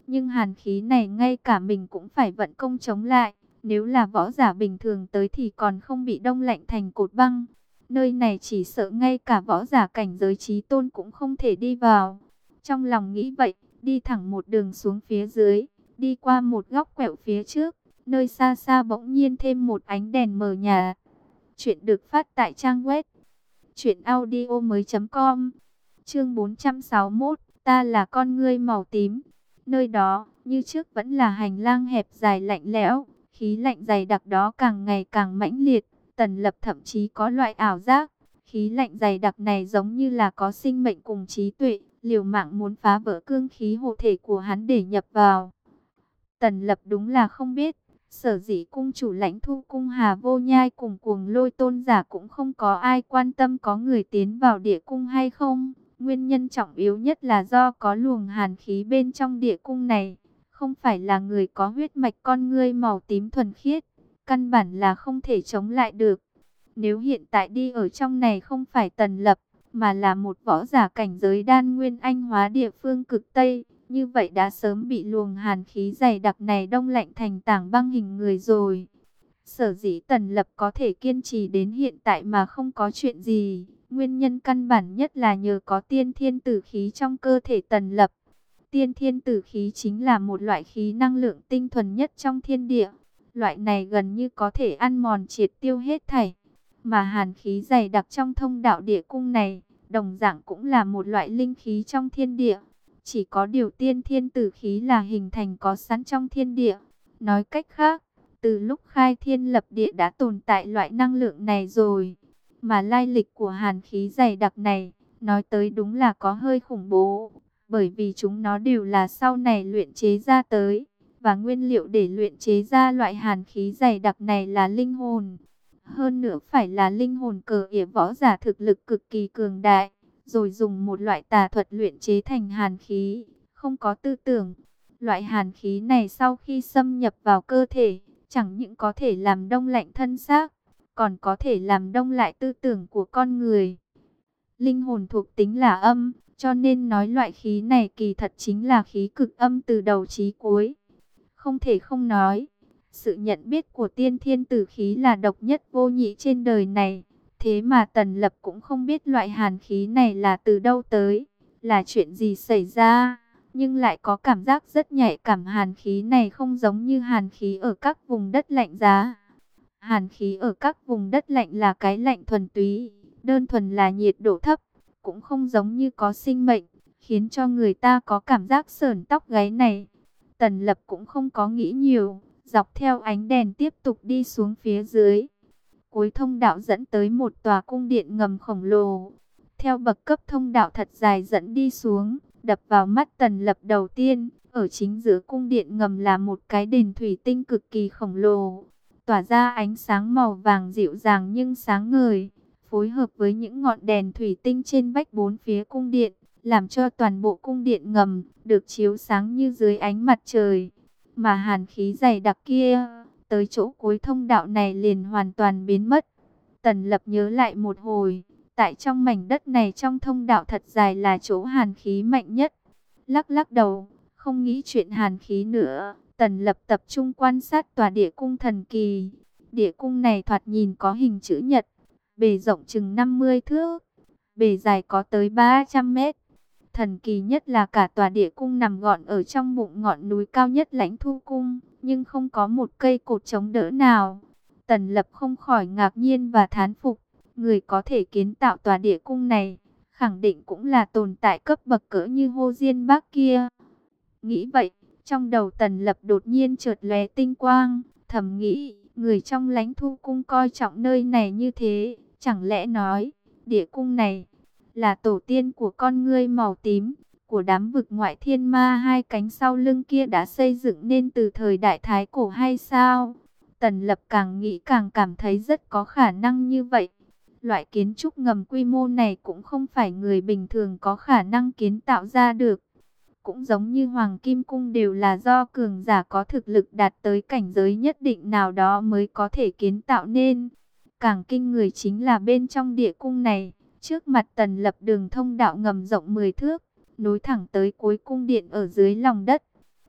Nhưng hàn khí này ngay cả mình cũng phải vận công chống lại. Nếu là võ giả bình thường tới thì còn không bị đông lạnh thành cột băng. Nơi này chỉ sợ ngay cả võ giả cảnh giới chí tôn cũng không thể đi vào. Trong lòng nghĩ vậy, đi thẳng một đường xuống phía dưới, đi qua một góc quẹo phía trước, nơi xa xa bỗng nhiên thêm một ánh đèn mờ nhà. Chuyện được phát tại trang web truyện audio mới chấm com. Chương bốn trăm sáu mươi mốt, ta là con ngươi màu tím. Nơi đó, như trước vẫn là hành lang hẹp dài lạnh lẽo, khí lạnh dày đặc đó càng ngày càng mãnh liệt. Tần Lập thậm chí có loại ảo giác, khí lạnh dày đặc này giống như là có sinh mệnh cùng trí tuệ, liều mạng muốn phá vỡ cương khí hộ thể của hắn để nhập vào. Tần Lập đúng là không biết, sở dĩ cung chủ Lãnh Thu cung Hà Vô Nhai cùng Cuồng Lôi tôn giả cũng không có ai quan tâm có người tiến vào địa cung hay không. Nguyên nhân trọng yếu nhất là do có luồng hàn khí bên trong địa cung này, không phải là người có huyết mạch con ngươi màu tím thuần khiết, căn bản là không thể chống lại được. Nếu hiện tại đi ở trong này không phải Tần Lập, mà là một võ giả cảnh giới đan nguyên anh hóa địa phương cực Tây, như vậy đã sớm bị luồng hàn khí dày đặc này đông lạnh thành tảng băng hình người rồi. Sở dĩ Tần Lập có thể kiên trì đến hiện tại mà không có chuyện gì, nguyên nhân căn bản nhất là nhờ có tiên thiên tử khí trong cơ thể Tần Lập. Tiên thiên tử khí chính là một loại khí năng lượng tinh thuần nhất trong thiên địa. Loại này gần như có thể ăn mòn triệt tiêu hết thảy. Mà hàn khí dày đặc trong thông đạo địa cung này, đồng dạng cũng là một loại linh khí trong thiên địa. Chỉ có điều tiên thiên tử khí là hình thành có sẵn trong thiên địa. Nói cách khác, từ lúc khai thiên lập địa đã tồn tại loại năng lượng này rồi. Mà lai lịch của hàn khí dày đặc này, nói tới đúng là có hơi khủng bố. Bởi vì chúng nó đều là sau này luyện chế ra tới. Và nguyên liệu để luyện chế ra loại hàn khí dày đặc này là linh hồn. Hơn nữa phải là linh hồn cờ ỉa võ giả thực lực cực kỳ cường đại. Rồi dùng một loại tà thuật luyện chế thành hàn khí. Không có tư tưởng. Loại hàn khí này sau khi xâm nhập vào cơ thể, chẳng những có thể làm đông lạnh thân xác, còn có thể làm đông lại tư tưởng của con người. Linh hồn thuộc tính là âm, cho nên nói loại khí này kỳ thật chính là khí cực âm từ đầu chí cuối. Không thể không nói, sự nhận biết của tiên thiên tử khí là độc nhất vô nhị trên đời này. Thế mà Tần Lập cũng không biết loại hàn khí này là từ đâu tới, là chuyện gì xảy ra. Nhưng lại có cảm giác rất nhạy cảm, hàn khí này không giống như hàn khí ở các vùng đất lạnh giá. Hàn khí ở các vùng đất lạnh là cái lạnh thuần túy, đơn thuần là nhiệt độ thấp, cũng không giống như có sinh mệnh, khiến cho người ta có cảm giác sởn tóc gáy này. Tần Lập cũng không có nghĩ nhiều, dọc theo ánh đèn tiếp tục đi xuống phía dưới. Cuối thông đạo dẫn tới một tòa cung điện ngầm khổng lồ. Theo bậc cấp thông đạo thật dài dẫn đi xuống, đập vào mắt Tần Lập đầu tiên, ở chính giữa cung điện ngầm là một cái đền thủy tinh cực kỳ khổng lồ, tỏa ra ánh sáng màu vàng dịu dàng nhưng sáng ngời, phối hợp với những ngọn đèn thủy tinh trên vách bốn phía cung điện, làm cho toàn bộ cung điện ngầm được chiếu sáng như dưới ánh mặt trời. Mà hàn khí dày đặc kia, tới chỗ cuối thông đạo này liền hoàn toàn biến mất. Tần Lập nhớ lại một hồi, tại trong mảnh đất này trong thông đạo thật dài là chỗ hàn khí mạnh nhất. Lắc lắc đầu, không nghĩ chuyện hàn khí nữa, Tần Lập tập trung quan sát tòa địa cung thần kỳ. Địa cung này thoạt nhìn có hình chữ nhật, bề rộng chừng năm mươi thước, bề dài có tới ba trăm mét. Thần kỳ nhất là cả tòa địa cung nằm gọn ở trong bụng ngọn núi cao nhất Lãnh Thu cung, nhưng không có một cây cột chống đỡ nào. Tần Lập không khỏi ngạc nhiên và thán phục, người có thể kiến tạo tòa địa cung này, khẳng định cũng là tồn tại cấp bậc cỡ như Hồ Diên Bác kia. Nghĩ vậy, trong đầu Tần Lập đột nhiên chợt lóe tinh quang, thầm nghĩ, người trong Lãnh Thu cung coi trọng nơi này như thế, chẳng lẽ nói, địa cung này là tổ tiên của con ngươi màu tím, của đám vực ngoại thiên ma hai cánh sau lưng kia đã xây dựng nên từ thời đại Thái Cổ hay sao? Tần Lập càng nghĩ càng cảm thấy rất có khả năng như vậy. Loại kiến trúc ngầm quy mô này cũng không phải người bình thường có khả năng kiến tạo ra được. Cũng giống như Hoàng Kim Cung đều là do cường giả có thực lực đạt tới cảnh giới nhất định nào đó mới có thể kiến tạo nên. Càng kinh người chính là bên trong địa cung này, trước mặt Tần Lập đường thông đạo ngầm rộng mười thước, nối thẳng tới cuối cung điện ở dưới lòng đất.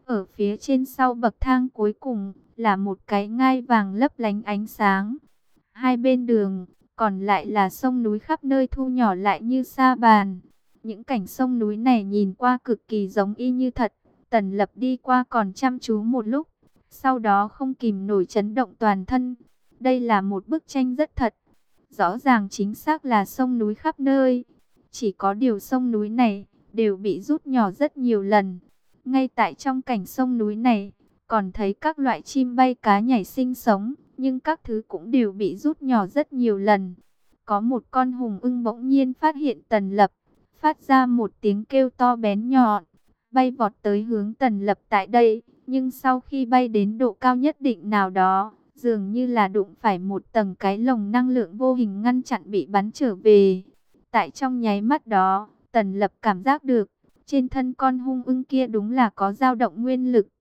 Ở phía trên sau bậc thang cuối cùng là một cái ngai vàng lấp lánh ánh sáng. Hai bên đường còn lại là sông núi khắp nơi thu nhỏ lại như sa bàn. Những cảnh sông núi này nhìn qua cực kỳ giống y như thật. Tần Lập đi qua còn chăm chú một lúc, sau đó không kìm nổi chấn động toàn thân. Đây là một bức tranh rất thật. Rõ ràng chính xác là sông núi khắp nơi. Chỉ có điều sông núi này đều bị rút nhỏ rất nhiều lần. Ngay tại trong cảnh sông núi này, còn thấy các loại chim bay cá nhảy sinh sống, nhưng các thứ cũng đều bị rút nhỏ rất nhiều lần. Có một con hùng ưng bỗng nhiên phát hiện Tần Lập, phát ra một tiếng kêu to bén nhọn, bay vọt tới hướng Tần Lập tại đây. Nhưng sau khi bay đến độ cao nhất định nào đó, dường như là đụng phải một tầng cái lồng năng lượng vô hình ngăn chặn bị bắn trở về. Tại trong nháy mắt đó, Tần Lập cảm giác được, trên thân con hung ưng kia đúng là có dao động nguyên lực.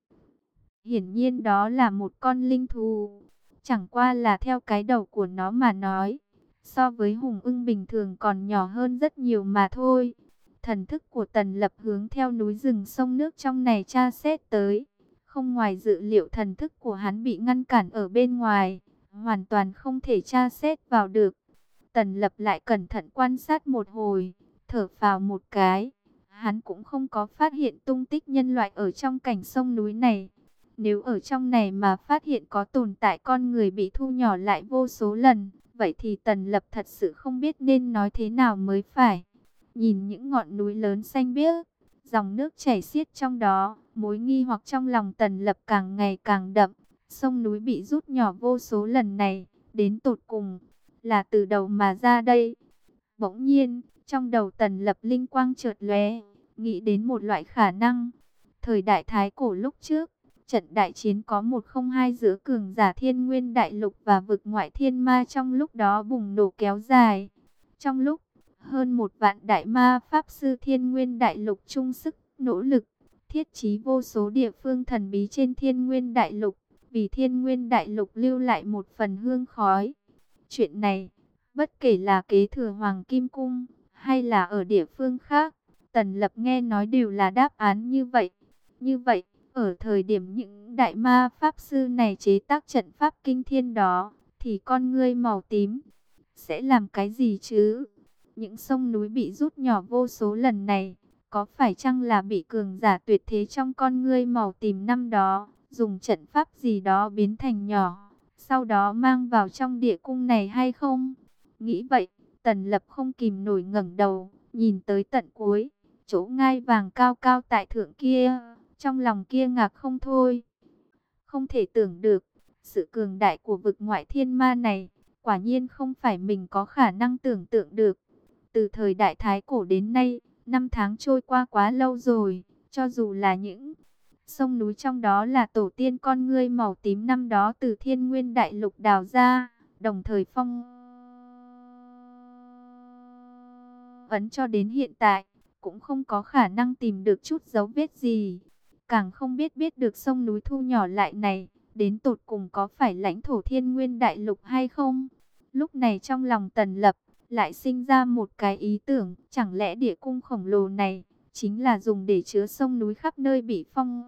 Hiển nhiên đó là một con linh thú. Chẳng qua là theo cái đầu của nó mà nói, so với hùng ưng bình thường còn nhỏ hơn rất nhiều mà thôi. Thần thức của Tần Lập hướng theo núi rừng sông nước trong này tra xét tới. Không ngoài dự liệu, thần thức của hắn bị ngăn cản ở bên ngoài, hoàn toàn không thể tra xét vào được. Tần Lập lại cẩn thận quan sát một hồi, thở phào một cái. Hắn cũng không có phát hiện tung tích nhân loại ở trong cảnh sông núi này. Nếu ở trong này mà phát hiện có tồn tại con người bị thu nhỏ lại vô số lần, vậy thì Tần Lập thật sự không biết nên nói thế nào mới phải. Nhìn những ngọn núi lớn xanh biếc, dòng nước chảy xiết trong đó, mối nghi hoặc trong lòng Tần Lập càng ngày càng đậm. Sông núi bị rút nhỏ vô số lần này, đến tột cùng là từ đầu mà ra đây. Bỗng nhiên, trong đầu Tần Lập linh quang chợt lóe, nghĩ đến một loại khả năng. Thời đại Thái Cổ lúc trước, trận đại chiến có một không hai giữa cường giả Thiên Nguyên Đại Lục và vực ngoại thiên ma trong lúc đó bùng nổ kéo dài. Trong lúc hơn một vạn đại ma pháp sư Thiên Nguyên Đại Lục chung sức nỗ lực, thiết trí vô số địa phương thần bí trên Thiên Nguyên Đại Lục, vì Thiên Nguyên Đại Lục lưu lại một phần hương khói. Chuyện này, bất kể là kế thừa Hoàng Kim Cung, hay là ở địa phương khác, Tần Lập nghe nói đều là đáp án như vậy. Như vậy, ở thời điểm những đại ma pháp sư này chế tác trận pháp kinh thiên đó, thì con ngươi màu tím sẽ làm cái gì chứ? Những sông núi bị rút nhỏ vô số lần này, có phải chăng là bị cường giả tuyệt thế trong con ngươi màu tím năm đó, dùng trận pháp gì đó biến thành nhỏ, sau đó mang vào trong địa cung này hay không? Nghĩ vậy, Tần Lập không kìm nổi ngẩng đầu, nhìn tới tận cuối, chỗ ngai vàng cao cao tại thượng kia, trong lòng kia ngạc không thôi. Không thể tưởng được, sự cường đại của vực ngoại thiên ma này, quả nhiên không phải mình có khả năng tưởng tượng được. Từ thời đại Thái Cổ đến nay, năm tháng trôi qua quá lâu rồi, cho dù là những sông núi trong đó là tổ tiên con ngươi màu tím năm đó từ Thiên Nguyên Đại Lục đào ra, đồng thời phong ấn cho đến hiện tại, cũng không có khả năng tìm được chút dấu vết gì. Càng không biết biết được sông núi thu nhỏ lại này, đến tột cùng có phải lãnh thổ Thiên Nguyên Đại Lục hay không? Lúc này trong lòng Tần Lập, lại sinh ra một cái ý tưởng, chẳng lẽ địa cung khổng lồ này, chính là dùng để chứa sông núi khắp nơi bị phong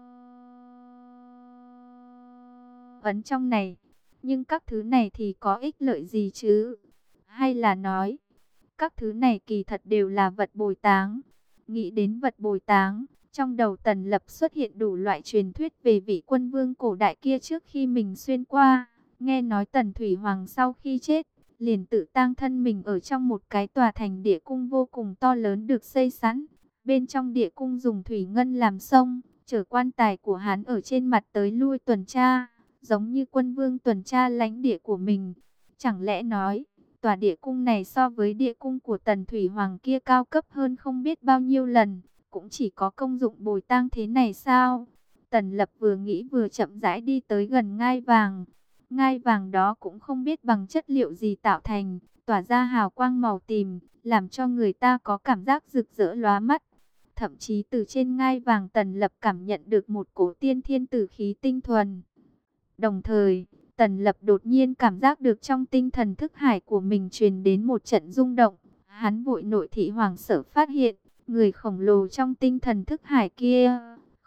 ấn trong này. Nhưng các thứ này thì có ích lợi gì chứ? Hay là nói, các thứ này kỳ thật đều là vật bồi táng? Nghĩ đến vật bồi táng, trong đầu Tần Lập xuất hiện đủ loại truyền thuyết về vị quân vương cổ đại kia trước khi mình xuyên qua. Nghe nói Tần Thủy Hoàng sau khi chết, liền tự tang thân mình ở trong một cái tòa thành địa cung vô cùng to lớn được xây sẵn. Bên trong địa cung dùng thủy ngân làm sông, chở quan tài của hắn ở trên mặt tới lui tuần tra, giống như quân vương tuần tra lãnh địa của mình. Chẳng lẽ nói, tòa địa cung này so với địa cung của Tần Thủy Hoàng kia cao cấp hơn không biết bao nhiêu lần, cũng chỉ có công dụng bồi tang thế này sao? Tần Lập vừa nghĩ vừa chậm rãi đi tới gần ngai vàng. Ngai vàng đó cũng không biết bằng chất liệu gì tạo thành, tỏa ra hào quang màu tím, làm cho người ta có cảm giác rực rỡ lóa mắt. Thậm chí từ trên ngai vàng Tần Lập cảm nhận được một cổ tiên thiên tử khí tinh thuần. Đồng thời, Tần Lập đột nhiên cảm giác được trong tinh thần thức hải của mình truyền đến một trận rung động. Hắn vội nội thị hoảng sợ phát hiện, người khổng lồ trong tinh thần thức hải kia,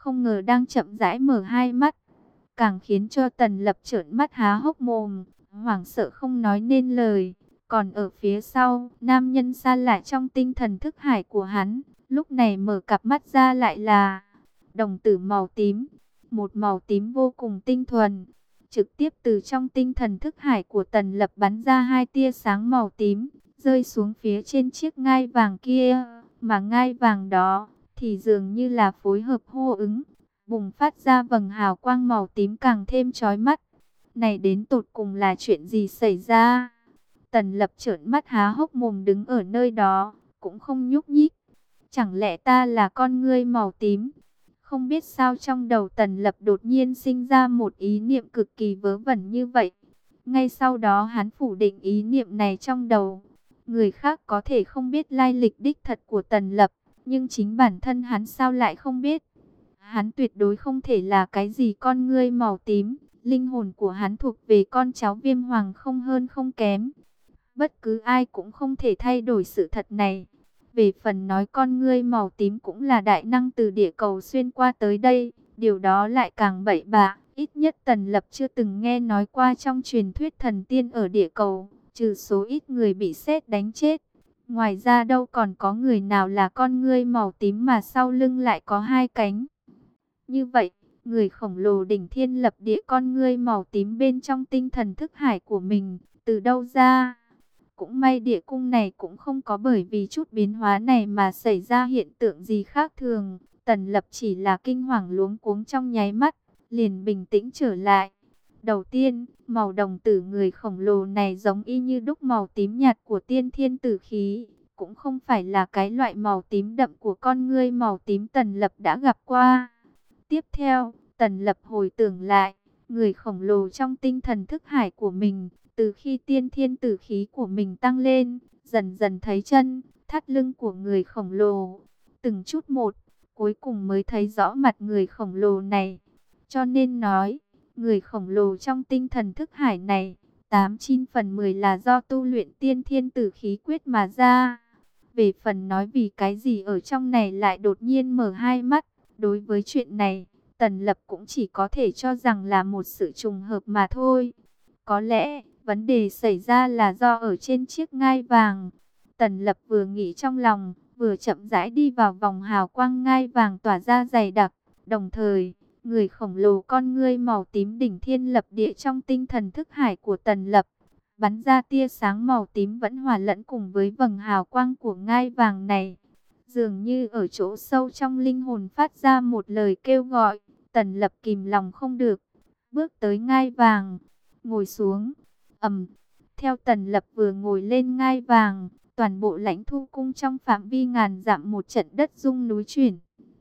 không ngờ đang chậm rãi mở hai mắt, càng khiến cho Tần Lập trợn mắt há hốc mồm, hoảng sợ không nói nên lời. Còn ở phía sau, nam nhân xa lạ trong tinh thần thức hải của hắn, lúc này mở cặp mắt ra lại là đồng tử màu tím, một màu tím vô cùng tinh thuần. Trực tiếp từ trong tinh thần thức hải của Tần Lập bắn ra hai tia sáng màu tím, rơi xuống phía trên chiếc ngai vàng kia, mà ngai vàng đó thì dường như là phối hợp hô ứng, bùng phát ra vầng hào quang màu tím càng thêm chói mắt. Này đến tột cùng là chuyện gì xảy ra? Tần Lập trợn mắt há hốc mồm đứng ở nơi đó, cũng không nhúc nhích. Chẳng lẽ ta là con ngươi màu tím? Không biết sao trong đầu Tần Lập đột nhiên sinh ra một ý niệm cực kỳ vớ vẩn như vậy. Ngay sau đó hắn phủ định ý niệm này trong đầu. Người khác có thể không biết lai lịch đích thật của Tần Lập, nhưng chính bản thân hắn sao lại không biết? Hắn tuyệt đối không thể là cái gì con ngươi màu tím. Linh hồn của hắn thuộc về con cháu Viêm Hoàng không hơn không kém. Bất cứ ai cũng không thể thay đổi sự thật này. Về phần nói con ngươi màu tím cũng là đại năng từ địa cầu xuyên qua tới đây, điều đó lại càng bậy bạ. Ít nhất Tần Lập chưa từng nghe nói qua trong truyền thuyết thần tiên ở địa cầu, trừ số ít người bị sét đánh chết. Ngoài ra đâu còn có người nào là con ngươi màu tím mà sau lưng lại có hai cánh. Như vậy, người khổng lồ đỉnh thiên lập địa con ngươi màu tím bên trong tinh thần thức hải của mình, từ đâu ra? Cũng may địa cung này cũng không có bởi vì chút biến hóa này mà xảy ra hiện tượng gì khác thường. Tần Lập chỉ là kinh hoàng luống cuống trong nháy mắt, liền bình tĩnh trở lại. Đầu tiên, màu đồng tử người khổng lồ này giống y như đúc màu tím nhạt của tiên thiên tử khí, cũng không phải là cái loại màu tím đậm của con ngươi màu tím Tần Lập đã gặp qua. Tiếp theo, Tần Lập hồi tưởng lại, người khổng lồ trong tinh thần thức hải của mình, từ khi tiên thiên tử khí của mình tăng lên, dần dần thấy chân, thắt lưng của người khổng lồ. Từng chút một, cuối cùng mới thấy rõ mặt người khổng lồ này. Cho nên nói, người khổng lồ trong tinh thần thức hải này, tám chín phần mười là do tu luyện tiên thiên tử khí quyết mà ra. Về phần nói vì cái gì ở trong này lại đột nhiên mở hai mắt, đối với chuyện này, Tần Lập cũng chỉ có thể cho rằng là một sự trùng hợp mà thôi. Có lẽ, vấn đề xảy ra là do ở trên chiếc ngai vàng. Tần Lập vừa nghĩ trong lòng, vừa chậm rãi đi vào vòng hào quang ngai vàng tỏa ra dày đặc. Đồng thời, người khổng lồ con ngươi màu tím đỉnh thiên lập địa trong tinh thần thức hải của Tần Lập, bắn ra tia sáng màu tím vẫn hòa lẫn cùng với vầng hào quang của ngai vàng này. Dường như ở chỗ sâu trong linh hồn phát ra một lời kêu gọi. Tần Lập kìm lòng không được, bước tới ngai vàng, ngồi xuống. Ầm, theo Tần Lập vừa ngồi lên ngai vàng, toàn bộ lãnh thu cung trong phạm vi ngàn dặm một trận đất rung núi chuyển.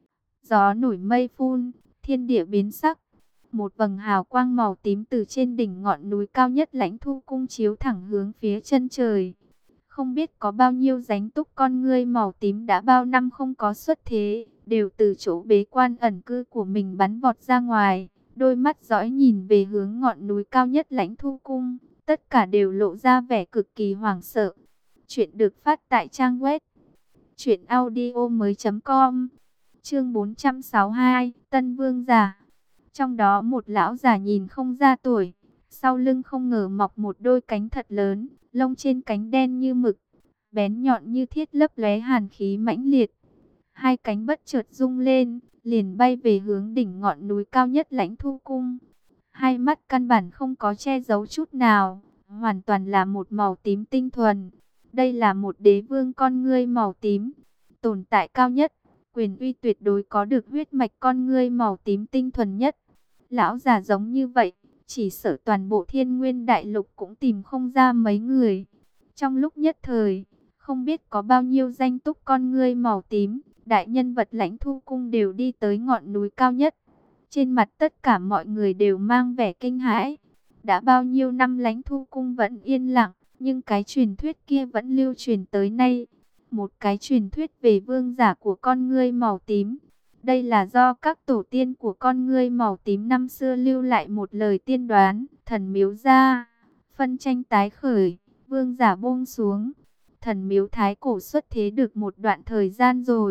Gió nổi mây phun, thiên địa biến sắc. Một vầng hào quang màu tím từ trên đỉnh ngọn núi cao nhất lãnh thu cung chiếu thẳng hướng phía chân trời. Không biết có bao nhiêu dánh túc con ngươi màu tím đã bao năm không có xuất thế, đều từ chỗ bế quan ẩn cư của mình bắn vọt ra ngoài, đôi mắt dõi nhìn về hướng ngọn núi cao nhất lãnh thu cung, tất cả đều lộ ra vẻ cực kỳ hoảng sợ. Chuyện được phát tại trang web truyện audio mới chấm com, chương bốn trăm sáu mươi hai, Tân Vương giả. Trong đó một lão già nhìn không ra tuổi, sau lưng không ngờ mọc một đôi cánh thật lớn, lông trên cánh đen như mực, bén nhọn như thiết lấp lóe hàn khí mãnh liệt. Hai cánh bất chợt rung lên, liền bay về hướng đỉnh ngọn núi cao nhất lãnh thu cung. Hai mắt căn bản không có che giấu chút nào, hoàn toàn là một màu tím tinh thuần. Đây là một đế vương con ngươi màu tím, tồn tại cao nhất, quyền uy tuyệt đối có được huyết mạch con ngươi màu tím tinh thuần nhất. Lão già giống như vậy, chỉ sợ toàn bộ Thiên Nguyên đại lục cũng tìm không ra mấy người. Trong lúc nhất thời, không biết có bao nhiêu danh túc con ngươi màu tím, đại nhân vật lãnh thu cung đều đi tới ngọn núi cao nhất. Trên mặt tất cả mọi người đều mang vẻ kinh hãi. Đã bao nhiêu năm lãnh thu cung vẫn yên lặng, nhưng cái truyền thuyết kia vẫn lưu truyền tới nay. Một cái truyền thuyết về vương giả của con ngươi màu tím. Đây là do các tổ tiên của con ngươi màu tím năm xưa lưu lại một lời tiên đoán, thần miếu ra, phân tranh tái khởi, vương giả buông xuống. Thần miếu thái cổ xuất thế được một đoạn thời gian rồi,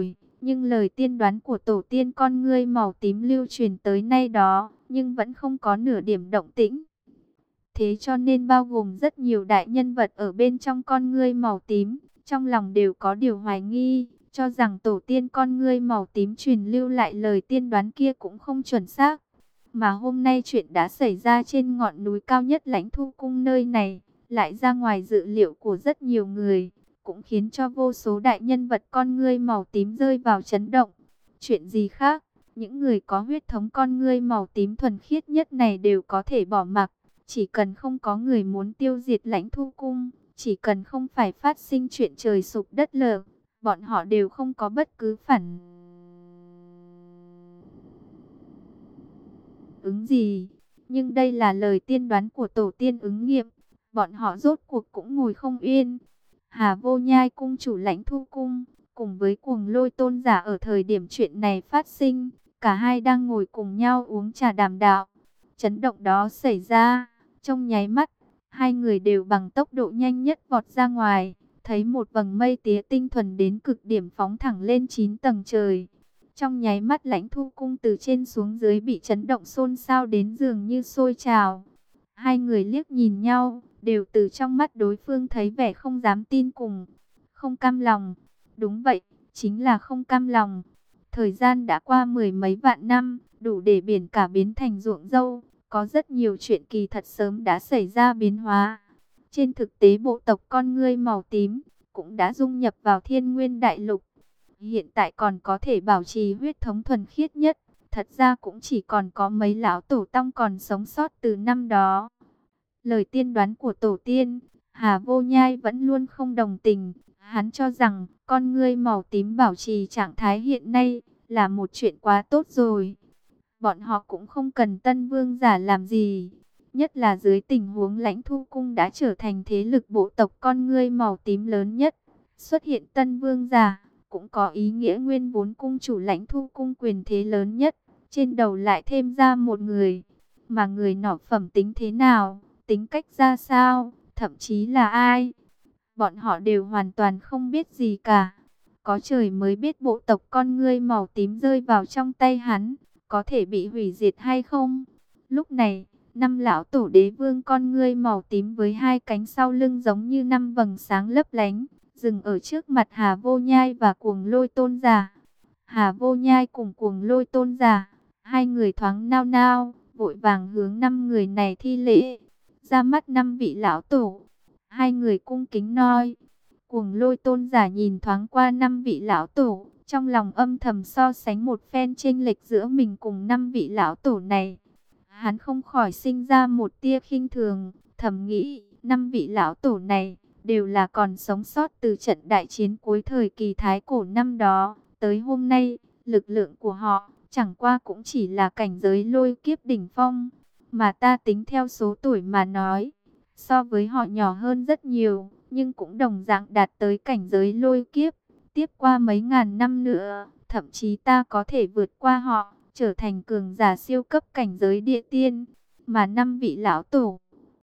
Nhưng lời tiên đoán của tổ tiên con ngươi màu tím lưu truyền tới nay đó, nhưng vẫn không có nửa điểm động tĩnh. Thế cho nên bao gồm rất nhiều đại nhân vật ở bên trong con ngươi màu tím, trong lòng đều có điều hoài nghi, cho rằng tổ tiên con ngươi màu tím truyền lưu lại lời tiên đoán kia cũng không chuẩn xác. Mà hôm nay chuyện đã xảy ra trên ngọn núi cao nhất Lãnh Thu Cung nơi này, lại ra ngoài dự liệu của rất nhiều người, cũng khiến cho vô số đại nhân vật con ngươi màu tím rơi vào chấn động. Chuyện gì khác, những người có huyết thống con ngươi màu tím thuần khiết nhất này đều có thể bỏ mặc. Chỉ cần không có người muốn tiêu diệt Lãnh Thu Cung, chỉ cần không phải phát sinh chuyện trời sụp đất lở, bọn họ đều không có bất cứ phản ứng gì. Nhưng đây là lời tiên đoán của tổ tiên ứng nghiệm, bọn họ rốt cuộc cũng ngồi không yên. Hà Vô Nhai cung chủ Lãnh Thu Cung, cùng với Cuồng Lôi tôn giả ở thời điểm chuyện này phát sinh, cả hai đang ngồi cùng nhau uống trà đàm đạo. Chấn động đó xảy ra, trong nháy mắt, hai người đều bằng tốc độ nhanh nhất vọt ra ngoài, thấy một vầng mây tía tinh thuần đến cực điểm phóng thẳng lên chín tầng trời. Trong nháy mắt Lãnh Thu Cung từ trên xuống dưới bị chấn động xôn xao đến dường như sôi trào. Hai người liếc nhìn nhau, đều từ trong mắt đối phương thấy vẻ không dám tin cùng. Không cam lòng, đúng vậy, chính là không cam lòng. Thời gian đã qua mười mấy vạn năm, đủ để biển cả biến thành ruộng dâu. Có rất nhiều chuyện kỳ thật sớm đã xảy ra biến hóa. Trên thực tế bộ tộc con ngươi màu tím cũng đã dung nhập vào Thiên Nguyên Đại Lục. Hiện tại còn có thể bảo trì huyết thống thuần khiết nhất. Thật ra cũng chỉ còn có mấy lão tổ tông còn sống sót từ năm đó. Lời tiên đoán của tổ tiên, Hà Vô Nhai vẫn luôn không đồng tình. Hắn cho rằng con ngươi màu tím bảo trì trạng thái hiện nay là một chuyện quá tốt rồi. Bọn họ cũng không cần tân vương giả làm gì. Nhất là dưới tình huống Lãnh Thu Cung đã trở thành thế lực bộ tộc con ngươi màu tím lớn nhất. Xuất hiện tân vương giả cũng có ý nghĩa nguyên vốn cung chủ Lãnh Thu Cung quyền thế lớn nhất. Trên đầu lại thêm ra một người. Mà người nọ phẩm tính thế nào, tính cách ra sao, thậm chí là ai. Bọn họ đều hoàn toàn không biết gì cả. Có trời mới biết bộ tộc con ngươi màu tím rơi vào trong tay hắn có thể bị hủy diệt hay không. Lúc này, năm lão tổ đế vương con ngươi màu tím với hai cánh sau lưng giống như năm vầng sáng lấp lánh, dừng ở trước mặt Hà Vô Nhai và Cuồng Lôi tôn giả. Hà Vô Nhai cùng Cuồng Lôi tôn giả, hai người thoáng nao nao, vội vàng hướng năm người này thi lễ. Ra mắt năm vị lão tổ, hai người cung kính nói. Cuồng Lôi tôn giả nhìn thoáng qua năm vị lão tổ, trong lòng âm thầm so sánh một phen chênh lệch giữa mình cùng năm vị lão tổ này. Hắn không khỏi sinh ra một tia khinh thường, thầm nghĩ, năm vị lão tổ này đều là còn sống sót từ trận đại chiến cuối thời kỳ Thái Cổ năm đó. Tới hôm nay, lực lượng của họ chẳng qua cũng chỉ là cảnh giới lôi kiếp đỉnh phong. Mà ta tính theo số tuổi mà nói, so với họ nhỏ hơn rất nhiều, nhưng cũng đồng dạng đạt tới cảnh giới lôi kiếp. Tiếp qua mấy ngàn năm nữa, thậm chí ta có thể vượt qua họ, trở thành cường giả siêu cấp cảnh giới địa tiên. Mà năm vị lão tổ